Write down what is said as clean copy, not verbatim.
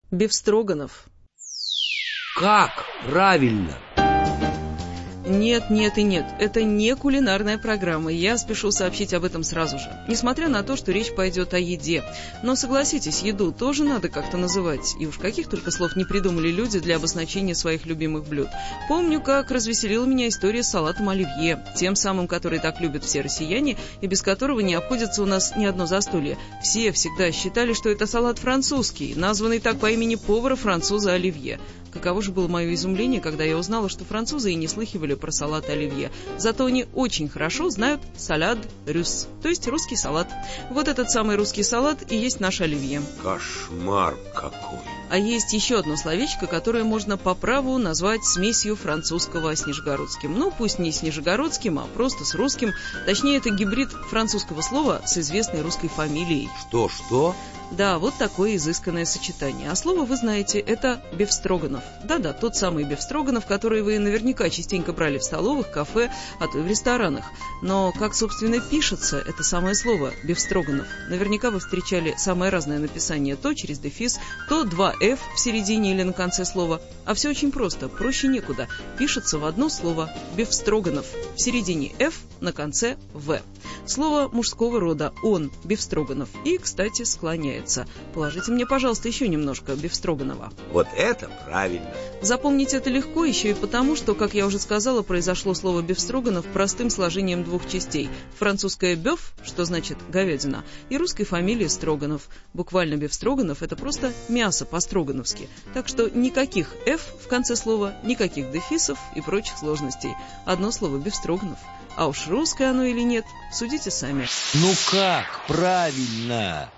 Бефстроганов. Как правильно? Нет, нет и нет. Это не кулинарная программа, и я спешу сообщить об этом сразу же. Несмотря на то, что речь пойдет о еде. Но согласитесь, еду тоже надо как-то называть. И уж каких только слов не придумали люди для обозначения своих любимых блюд. Помню, как развеселила меня история с салатом оливье. Тем самым, который так любят все россияне, и без которого не обходится у нас ни одно застолье. Все всегда считали, что это салат французский, названный так по имени повара-француза Оливье. Каково же было мое изумление, когда я узнала, что французы и не слыхивали про салат оливье. Зато они очень хорошо знают салат рюс, то есть русский салат. Вот этот самый русский салат и есть наш оливье. Кошмар какой! А есть еще одно словечко, которое можно по праву назвать смесью французского с нижегородским. Ну, пусть не с нижегородским, а просто с русским. Точнее, это гибрид французского слова с известной русской фамилией. Что? Да, вот такое изысканное сочетание. А слово вы знаете, это бефстроганов. Да-да, тот самый бефстроганов, который вы наверняка частенько брали в столовых, кафе, а то и в ресторанах. Но как, собственно, пишется это самое слово бефстроганов? Наверняка вы встречали самое разное написание, то через дефис, то 2F в середине или на конце слова. А все очень просто, проще некуда. Пишется в одно слово бефстроганов. В середине F, на конце В. Слово мужского рода, он, бефстроганов. И, кстати, склоняется. Положите мне, пожалуйста, еще немножко бефстроганова. Вот это правильно. Запомнить это легко еще и потому, что, как я уже сказала, произошло слово бефстроганов простым сложением двух частей. Французское «бёв», что значит говядина, и русской фамилии Строганов. Буквально бефстроганов — это просто мясо по-строгановски. Так что никаких «ф» в конце слова, никаких дефисов и прочих сложностей. Одно слово бефстроганов. А уж русское оно или нет, судите сами. Ну как правильно?